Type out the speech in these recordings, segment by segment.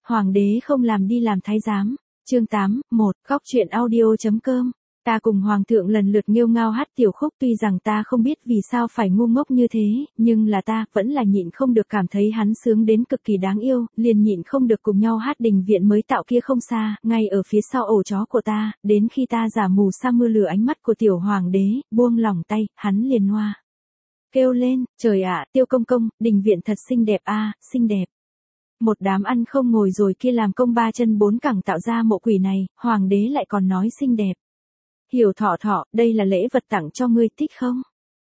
Hoàng đế không làm đi làm thái giám. Chương 8, 1, Góc truyện audio.com. Ta cùng Hoàng thượng lần lượt nghêu ngao hát tiểu khúc, tuy rằng ta không biết vì sao phải ngu ngốc như thế, nhưng là ta vẫn là nhịn không được cảm thấy hắn sướng đến cực kỳ đáng yêu, liền nhịn không được cùng nhau hát đình viện mới tạo kia không xa, ngay ở phía sau ổ chó của ta, đến khi ta giả mù sa mưa lừa ánh mắt của tiểu hoàng đế, buông lỏng tay, hắn liền hoa kêu lên, trời ạ, Tiêu công công, đình viện thật xinh đẹp a, xinh đẹp. Một đám ăn không ngồi rồi kia làm công ba chân bốn cẳng tạo ra mộ quỷ này, hoàng đế lại còn nói xinh đẹp. Hiểu thọ thọ, đây là lễ vật tặng cho ngươi thích không?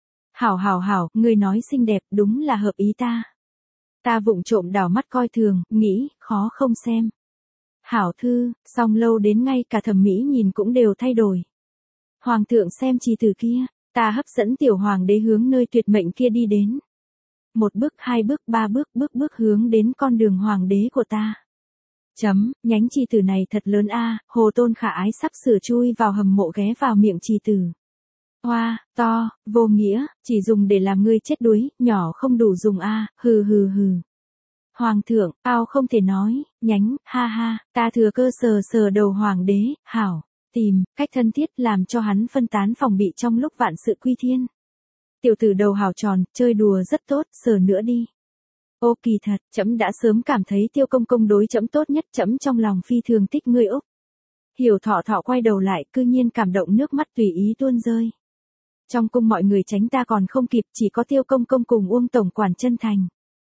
Hảo, ngươi nói xinh đẹp, đúng là hợp ý ta. Ta vụng trộm đảo mắt coi thường, nghĩ, khó không xem. Hảo thư, song lâu đến ngay cả thẩm mỹ nhìn cũng đều thay đổi. Hoàng thượng xem chi từ kia, ta hấp dẫn tiểu hoàng đế hướng nơi tuyệt mệnh kia đi đến. Một bước, hai bước, ba bước, bước hướng đến con đường hoàng đế của ta. Nhánh chi tử này thật lớn a, Hồ Tôn khả ái sắp sửa chui vào hầm mộ ghé vào miệng chi tử. Hoa, to, vô nghĩa, chỉ dùng để làm ngươi chết đuối, nhỏ không đủ dùng a, hừ. Hoàng thượng, ao không thể nói, nhánh, ha, ta thừa cơ sờ đầu hoàng đế, hảo, tìm, cách thân thiết làm cho hắn phân tán phòng bị trong lúc vạn sự quy thiên. Tiểu tử đầu hào tròn, chơi đùa rất tốt, sờ nữa đi. Ô kỳ thật, trẫm đã sớm cảm thấy Tiêu công công đối trẫm tốt nhất, trẫm trong lòng phi thường thích ngươi Úc. Hiểu thọ thọ quay đầu lại, cư nhiên cảm động nước mắt tùy ý tuôn rơi. Trong cung mọi người tránh ta còn không kịp, chỉ có Tiêu công công cùng Uông tổng quản chân thành.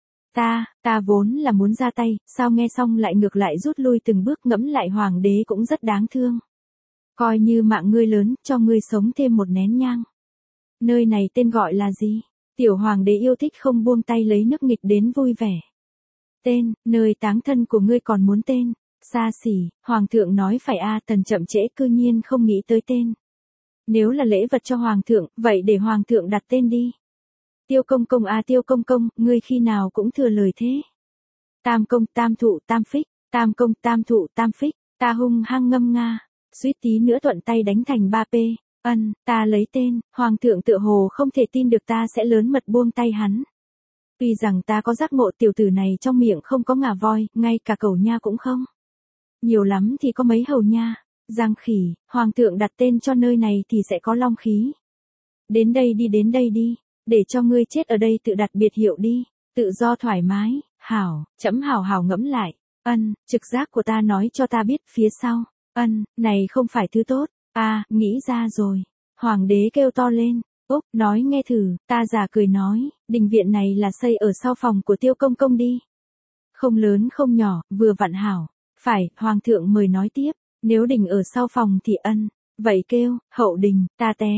Ta vốn là muốn ra tay, sao nghe xong lại ngược lại rút lui từng bước, ngẫm lại hoàng đế cũng rất đáng thương. Coi như mạng ngươi lớn, cho ngươi sống thêm một nén nhang. Nơi này tên gọi là gì? Tiểu hoàng đế yêu thích không buông tay lấy nước nghịch đến vui vẻ. Tên, nơi táng thân của ngươi còn muốn tên. Xa xỉ, hoàng thượng nói phải a, tần chậm trễ cư nhiên không nghĩ tới tên. Nếu là lễ vật cho hoàng thượng, vậy để hoàng thượng đặt tên đi. Tiêu công công a, Tiêu công công, ngươi khi nào cũng thừa lời thế. Tam công, tam thụ, tam phích, tam công, tam thụ, tam phích, ta hung hăng ngâm nga, suýt tí nữa thuận tay đánh thành 3P. Ta lấy tên, hoàng thượng tựa hồ không thể tin được ta sẽ lớn mật buông tay hắn. Tuy rằng ta có giác ngộ tiểu tử này trong miệng không có ngà voi, ngay cả cẩu nha cũng không. Nhiều lắm thì có mấy hầu nha, giang khỉ, hoàng thượng đặt tên cho nơi này thì sẽ có long khí. Đến đây đi, để cho ngươi chết ở đây tự đặt biệt hiệu đi, tự do thoải mái, hảo, trẫm hảo ngẫm lại, trực giác của ta nói cho ta biết phía sau, này không phải thứ tốt. Nghĩ ra rồi. Hoàng đế kêu to lên. Úc, nói nghe thử, ta giả cười nói, đình viện này là xây ở sau phòng của Tiêu công công đi. Không lớn không nhỏ, vừa vặn hảo. Phải, hoàng thượng mời nói tiếp, nếu đình ở sau phòng thì vậy kêu, hậu đình, ta té,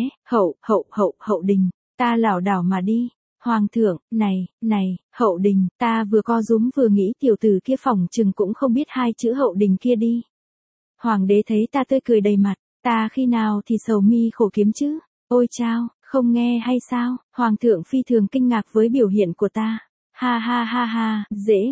hậu đình, ta lảo đảo mà đi. Hoàng thượng, này, hậu đình, ta vừa co rúm vừa nghĩ tiểu tử kia phòng chừng cũng không biết hai chữ hậu đình kia đi. Hoàng đế thấy ta tươi cười đầy mặt. Ta khi nào thì sầu mi khổ kiếm chứ? Ôi chao, không nghe hay sao? Hoàng thượng phi thường kinh ngạc với biểu hiện của ta. Ha,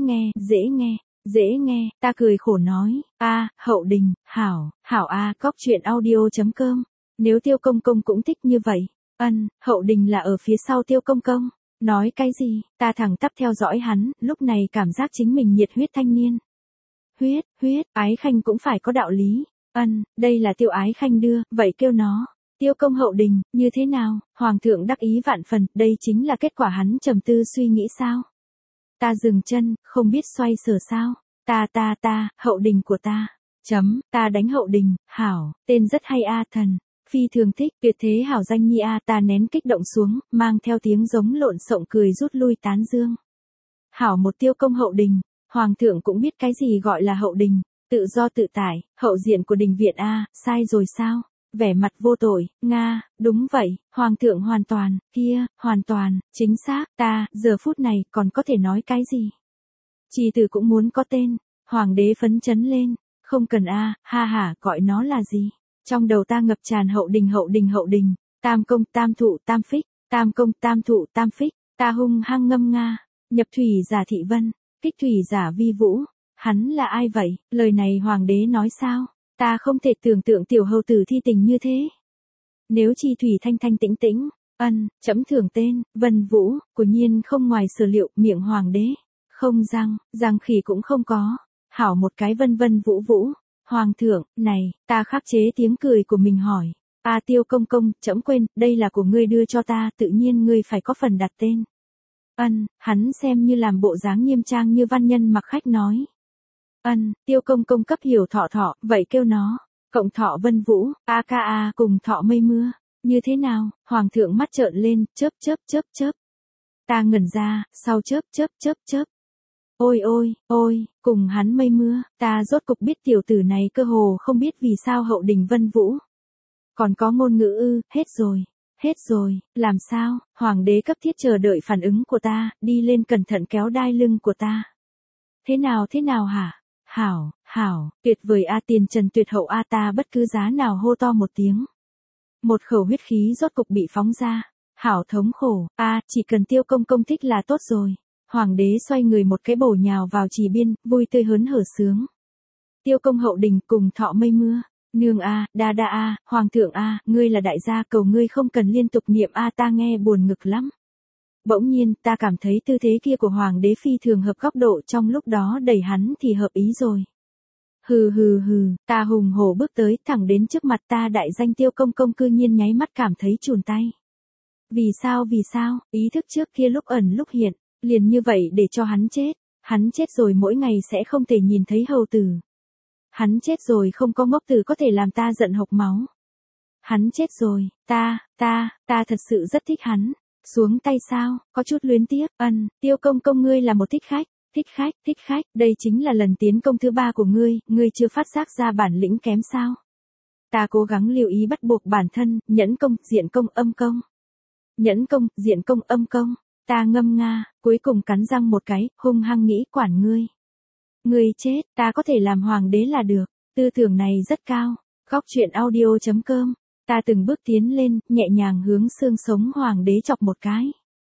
dễ nghe, ta cười khổ nói. Hậu đình, hảo Góc truyện audio.com. Nếu Tiêu công công cũng thích như vậy. Hậu đình là ở phía sau Tiêu công công. Nói cái gì? Ta thẳng tắp theo dõi hắn, lúc này cảm giác chính mình nhiệt huyết thanh niên. Huyết, ái khanh cũng phải có đạo lý. Đây là Tiêu ái khanh đưa, vậy kêu nó. Tiêu công hậu đình, như thế nào? Hoàng thượng đắc ý vạn phần, đây chính là kết quả hắn trầm tư suy nghĩ sao? Ta dừng chân, không biết xoay sở sao? Ta, hậu đình của ta. Ta đánh hậu đình, hảo, tên rất hay thần. Phi thường thích, tuyệt thế hảo danh nhi ta nén kích động xuống, mang theo tiếng giống lộn xộn cười rút lui tán dương. Hảo một Tiêu công hậu đình, hoàng thượng cũng biết cái gì gọi là hậu đình. Tự do tự tại, hậu diện của đình viện sai rồi sao? Vẻ mặt vô tội, đúng vậy, hoàng thượng hoàn toàn, chính xác, ta, giờ phút này, còn có thể nói cái gì? Chi tử cũng muốn có tên, hoàng đế phấn chấn lên, không cần gọi nó là gì? Trong đầu ta ngập tràn hậu đình, tam công, tam thụ, tam phích, tam công, tam thụ, tam phích, ta hung hăng ngâm nga, nhập thủy giả thị vân, kích thủy giả vi vũ. Hắn là ai vậy? Lời này hoàng đế nói sao? Ta không thể tưởng tượng tiểu hầu tử thi tình như thế. Nếu chi thủy thanh tĩnh, trẫm thưởng tên, Vân Vũ, quả nhiên không ngoài sở liệu, miệng hoàng đế. Không răng khỉ cũng không có. Hảo một cái vân vân vũ vũ. Hoàng thượng, này, ta khắc chế tiếng cười của mình hỏi. Tiêu công công, trẫm quên, đây là của ngươi đưa cho ta, tự nhiên ngươi phải có phần đặt tên. Hắn xem như làm bộ dáng nghiêm trang như văn nhân mặc khách nói. Tiêu công công cấp hiểu thọ thọ, vậy kêu nó, cộng thọ vân vũ, aka cùng thọ mây mưa. Như thế nào? Hoàng thượng mắt trợn lên, chớp chớp chớp chớp. Ta ngẩn ra, sau chớp chớp chớp chớp. Ôi, cùng hắn mây mưa, ta rốt cục biết tiểu tử này cơ hồ không biết vì sao hậu đình vân vũ. Còn có ngôn ngữ ư, hết rồi, làm sao? Hoàng đế cấp thiết chờ đợi phản ứng của ta, đi lên cẩn thận kéo đai lưng của ta. Thế nào hả? Hảo, tuyệt vời tiền trần tuyệt hậu ta bất cứ giá nào hô to một tiếng. Một khẩu huyết khí rốt cục bị phóng ra. Hảo thống khổ, chỉ cần tiêu công công thích là tốt rồi. Hoàng đế xoay người một cái bổ nhào vào trì biên, vui tươi hớn hở sướng. Tiêu công hậu đình cùng thọ mây mưa. Nương đa hoàng thượng ngươi là đại gia, cầu ngươi không cần liên tục niệm ta nghe buồn ngực lắm. Bỗng nhiên, ta cảm thấy tư thế kia của hoàng đế phi thường hợp góc độ, trong lúc đó đẩy hắn thì hợp ý rồi. Hừ, ta hùng hổ bước tới, thẳng đến trước mặt ta, đại danh tiêu công công cư nhiên nháy mắt cảm thấy chùn tay. Vì sao, ý thức trước kia lúc ẩn lúc hiện, liền như vậy để cho hắn chết rồi mỗi ngày sẽ không thể nhìn thấy hầu tử. Hắn chết rồi không có ngốc tử có thể làm ta giận hộc máu. Hắn chết rồi, ta thật sự rất thích hắn. Xuống tay sao, có chút luyến tiếc. Tiêu công công ngươi là một thích khách, đây chính là lần tiến công thứ 3 của ngươi chưa phát giác ra bản lĩnh kém sao. Ta cố gắng lưu ý bắt buộc bản thân, nhẫn công, diện công, âm công. Nhẫn công, diện công, âm công. Ta ngâm nga, cuối cùng cắn răng một cái, hung hăng nghĩ quản ngươi. Ngươi chết, ta có thể làm hoàng đế là được. Tư tưởng này rất cao. Góc truyện audio.com. Ta từng bước tiến lên, nhẹ nhàng hướng xương sống hoàng đế chọc một cái.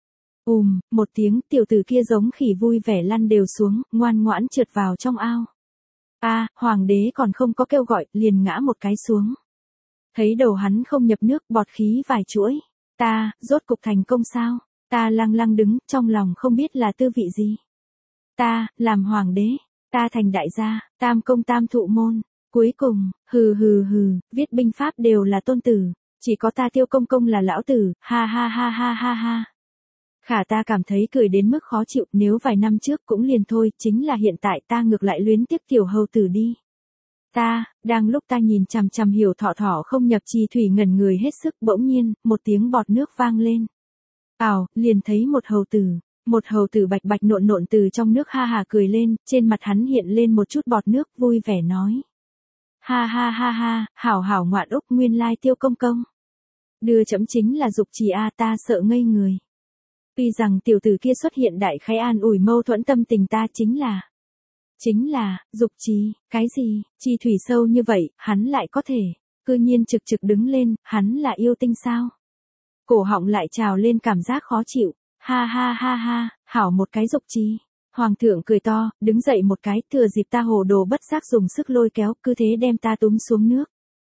Một tiếng, tiểu tử kia giống khỉ vui vẻ lăn đều xuống, ngoan ngoãn trượt vào trong ao. Hoàng đế còn không có kêu gọi, liền ngã một cái xuống. Thấy đầu hắn không nhập nước, bọt khí vài chuỗi. Ta, rốt cục thành công sao? Ta lăng lăng đứng, trong lòng không biết là tư vị gì. Ta, làm hoàng đế. Ta thành đại gia, tam công tam thụ môn. Cuối cùng, hừ, viết binh pháp đều là tôn tử. Chỉ có ta tiêu công công là lão tử, ha. Khả ta cảm thấy cười đến mức khó chịu, nếu vài năm trước cũng liền thôi, chính là hiện tại ta ngược lại luyến tiếc tiểu hầu tử đi. Đang lúc ta nhìn chằm chằm hiểu thọ thọ không nhập trì thủy ngẩn người hết sức, bỗng nhiên, một tiếng bọt nước vang lên. Liền thấy một hầu tử bạch bạch nộn từ trong nước ha cười lên, trên mặt hắn hiện lên một chút bọt nước, vui vẻ nói. Ha, hảo ngoạn úc, nguyên lai tiêu công công. Đưa chấm chính là dục trì ta sợ ngây người. Tuy rằng tiểu tử kia xuất hiện đại khái an ủi mâu thuẫn tâm tình ta chính là, dục trì, cái gì, chi thủy sâu như vậy, hắn lại có thể, cư nhiên trực đứng lên, hắn là yêu tinh sao? Cổ họng lại trào lên cảm giác khó chịu, ha, hảo một cái dục trì. Hoàng thượng cười to, đứng dậy một cái, thừa dịp ta hồ đồ bất giác dùng sức lôi kéo, cứ thế đem ta túm xuống nước.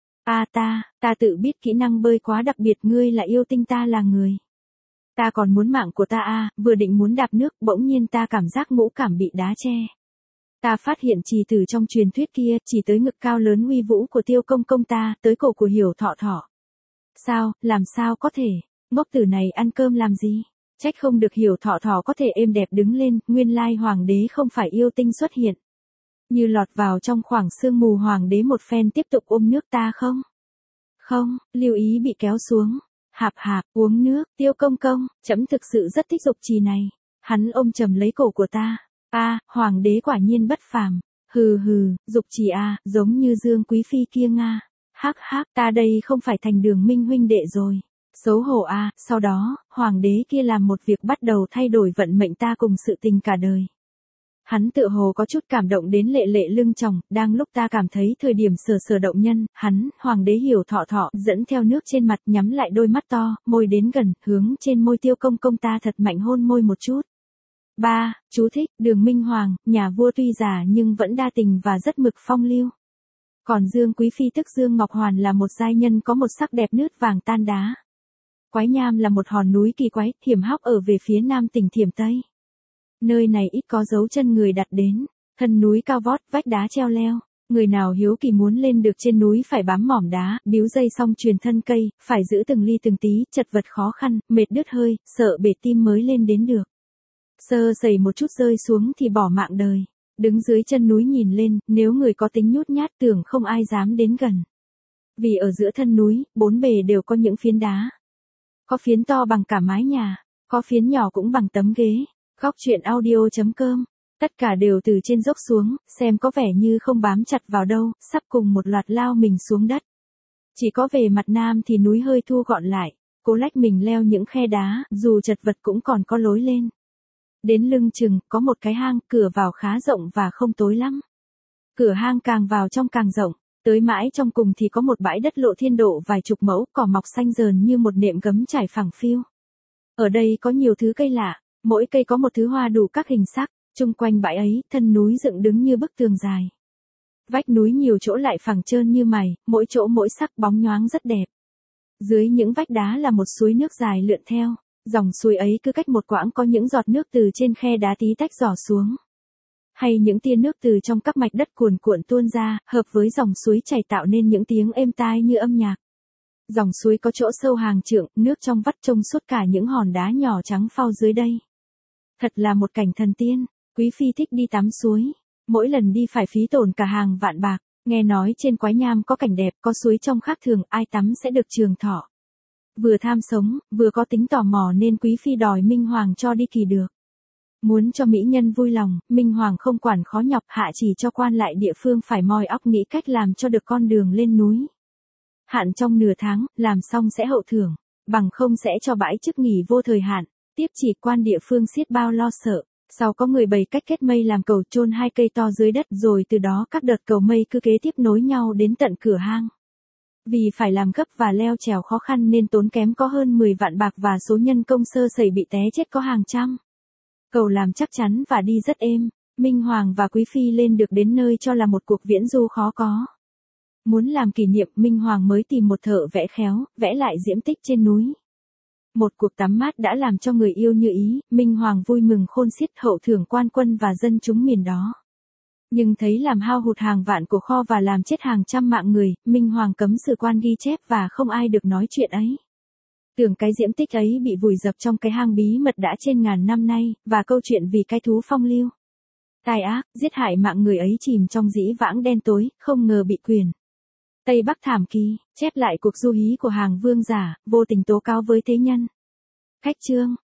Ta tự biết kỹ năng bơi quá đặc biệt, ngươi là yêu tinh ta là người. Ta còn muốn mạng của ta vừa định muốn đạp nước, bỗng nhiên ta cảm giác ngũ cảm bị đá che. Ta phát hiện trì tử trong truyền thuyết kia, chỉ tới ngực cao lớn uy vũ của tiêu công công ta, tới cổ của hiểu thọ thọ. Làm sao có thể, ngốc tử này ăn cơm làm gì? Trách không được hiểu thọ thọ có thể êm đẹp đứng lên, nguyên lai hoàng đế không phải yêu tinh xuất hiện. Như lọt vào trong khoảng sương mù, hoàng đế một phen tiếp tục ôm nước ta không, lưu ý bị kéo xuống. Hạp, uống nước, tiêu công công, trẫm thực sự rất thích dục trì này. Hắn ôm chầm lấy cổ của ta. Hoàng đế quả nhiên bất phàm. Hừ, dục trì giống như Dương Quý Phi kia nga. Hắc, ta đây không phải thành Đường Minh huynh đệ rồi. Xấu hổ sau đó, hoàng đế kia làm một việc bắt đầu thay đổi vận mệnh ta cùng sự tình cả đời. Hắn tựa hồ có chút cảm động đến lệ lưng tròng, đang lúc ta cảm thấy thời điểm sờ động nhân, hoàng đế hiểu thọ thọ, dẫn theo nước trên mặt, nhắm lại đôi mắt to, môi đến gần, hướng trên môi tiêu công công ta thật mạnh hôn môi một chút. Chú thích, Đường Minh Hoàng, nhà vua tuy già nhưng vẫn đa tình và rất mực phong lưu. Còn Dương Quý Phi tức Dương Ngọc Hoàn là một giai nhân có một sắc đẹp nướt vàng tan đá. Quái Nham là một hòn núi kỳ quái, hiểm hóc ở về phía nam tỉnh Thiểm Tây. Nơi này ít có dấu chân người đặt đến. Thân núi cao vót, vách đá treo leo. Người nào hiếu kỳ muốn lên được trên núi phải bám mỏm đá, bíu dây xong truyền thân cây, phải giữ từng ly từng tí, chật vật khó khăn, mệt đứt hơi, sợ bể tim mới lên đến được. Sơ sẩy một chút rơi xuống thì bỏ mạng đời. Đứng dưới chân núi nhìn lên, nếu người có tính nhút nhát tưởng không ai dám đến gần. Vì ở giữa thân núi, bốn bề đều có những phiến đá. Có phiến to bằng cả mái nhà, có phiến nhỏ cũng bằng tấm ghế. Góc truyện audio.com. Tất cả đều từ trên dốc xuống, xem có vẻ như không bám chặt vào đâu, sắp cùng một loạt lao mình xuống đất. Chỉ có về mặt nam thì núi hơi thu gọn lại, cố lách mình leo những khe đá, dù chật vật cũng còn có lối lên. Đến lưng chừng, có một cái hang, cửa vào khá rộng và không tối lắm. Cửa hang càng vào trong càng rộng, tới mãi trong cùng thì có một bãi đất lộ thiên độ vài chục mẫu, cỏ mọc xanh rờn như một nệm gấm trải phẳng phiu. Ở đây có nhiều thứ cây lạ, mỗi cây có một thứ hoa đủ các hình sắc, chung quanh bãi ấy, thân núi dựng đứng như bức tường dài. Vách núi nhiều chỗ lại phẳng trơn như mày, mỗi chỗ mỗi sắc bóng nhoáng rất đẹp. Dưới những vách đá là một suối nước dài lượn theo. Dòng suối ấy cứ cách một quãng có những giọt nước từ trên khe đá tí tách rỏ xuống. Hay những tia nước từ trong các mạch đất cuồn cuộn tuôn ra, hợp với dòng suối chảy tạo nên những tiếng êm tai như âm nhạc. Dòng suối có chỗ sâu hàng trượng, nước trong vắt trông suốt cả những hòn đá nhỏ trắng phau dưới đây. Thật là một cảnh thần tiên, quý phi thích đi tắm suối. Mỗi lần đi phải phí tổn cả hàng vạn bạc, nghe nói trên Quái Nham có cảnh đẹp, có suối trong khác thường, ai tắm sẽ được trường thọ. Vừa tham sống, vừa có tính tò mò nên quý phi đòi Minh Hoàng cho đi kỳ được. Muốn cho mỹ nhân vui lòng, Minh Hoàng không quản khó nhọc, hạ chỉ cho quan lại địa phương phải moi óc nghĩ cách làm cho được con đường lên núi. Hạn trong nửa tháng, làm xong sẽ hậu thưởng, bằng không sẽ cho bãi chức nghỉ vô thời hạn, tiếp chỉ quan địa phương xiết bao lo sợ. Sau có người bày cách kết mây làm cầu chôn hai cây to dưới đất rồi từ đó các đợt cầu mây cứ kế tiếp nối nhau đến tận cửa hang. Vì phải làm gấp và leo trèo khó khăn nên tốn kém có hơn 10 vạn bạc và số nhân công sơ sẩy bị té chết có hàng trăm. Cầu làm chắc chắn và đi rất êm, Minh Hoàng và Quý Phi lên được đến nơi cho là một cuộc viễn du khó có. Muốn làm kỷ niệm, Minh Hoàng mới tìm một thợ vẽ khéo, vẽ lại diễm tích trên núi. Một cuộc tắm mát đã làm cho người yêu như ý, Minh Hoàng vui mừng khôn xiết, hậu thưởng quan quân và dân chúng miền đó. Nhưng thấy làm hao hụt hàng vạn của kho và làm chết hàng trăm mạng người, Minh Hoàng cấm sử quan ghi chép và không ai được nói chuyện ấy. Tưởng cái diễm tích ấy bị vùi dập trong cái hang bí mật đã trên ngàn năm nay, và câu chuyện vì cái thú phong lưu. Tai ác, giết hại mạng người ấy chìm trong dĩ vãng đen tối, không ngờ bị quyền. Tây Bắc Thảm Kỳ, chép lại cuộc du hí của hàng vương giả, vô tình tố cáo với thế nhân. Khách chương.